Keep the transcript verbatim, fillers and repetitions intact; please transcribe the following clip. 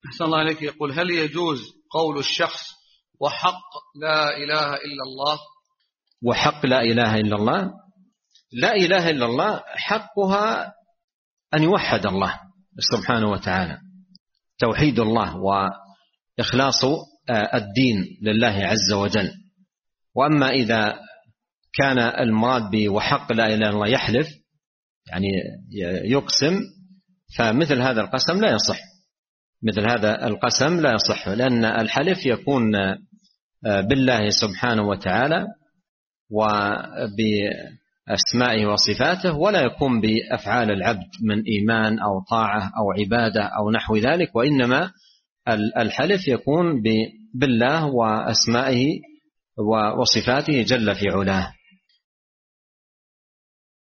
أحسن الله عليك. يقول: هل يجوز قول الشخص وحق لا إله إلا الله؟ وحق لا إله إلا الله، لا إله إلا الله حقها أن يوحد الله سبحانه وتعالى، توحيد الله وإخلاص الدين لله عز وجل. وأما إذا كان المراد بوحق لا إله إلا الله يحلف، يعني يقسم، فمثل هذا القسم لا يصح، مثل هذا القسم لا يصح، لأن الحلف يكون بالله سبحانه وتعالى وبأسمائه وصفاته، ولا يكون بأفعال العبد من إيمان أو طاعة أو عبادة أو نحو ذلك، وإنما الحلف يكون بالله وأسمائه وصفاته جل في علاه.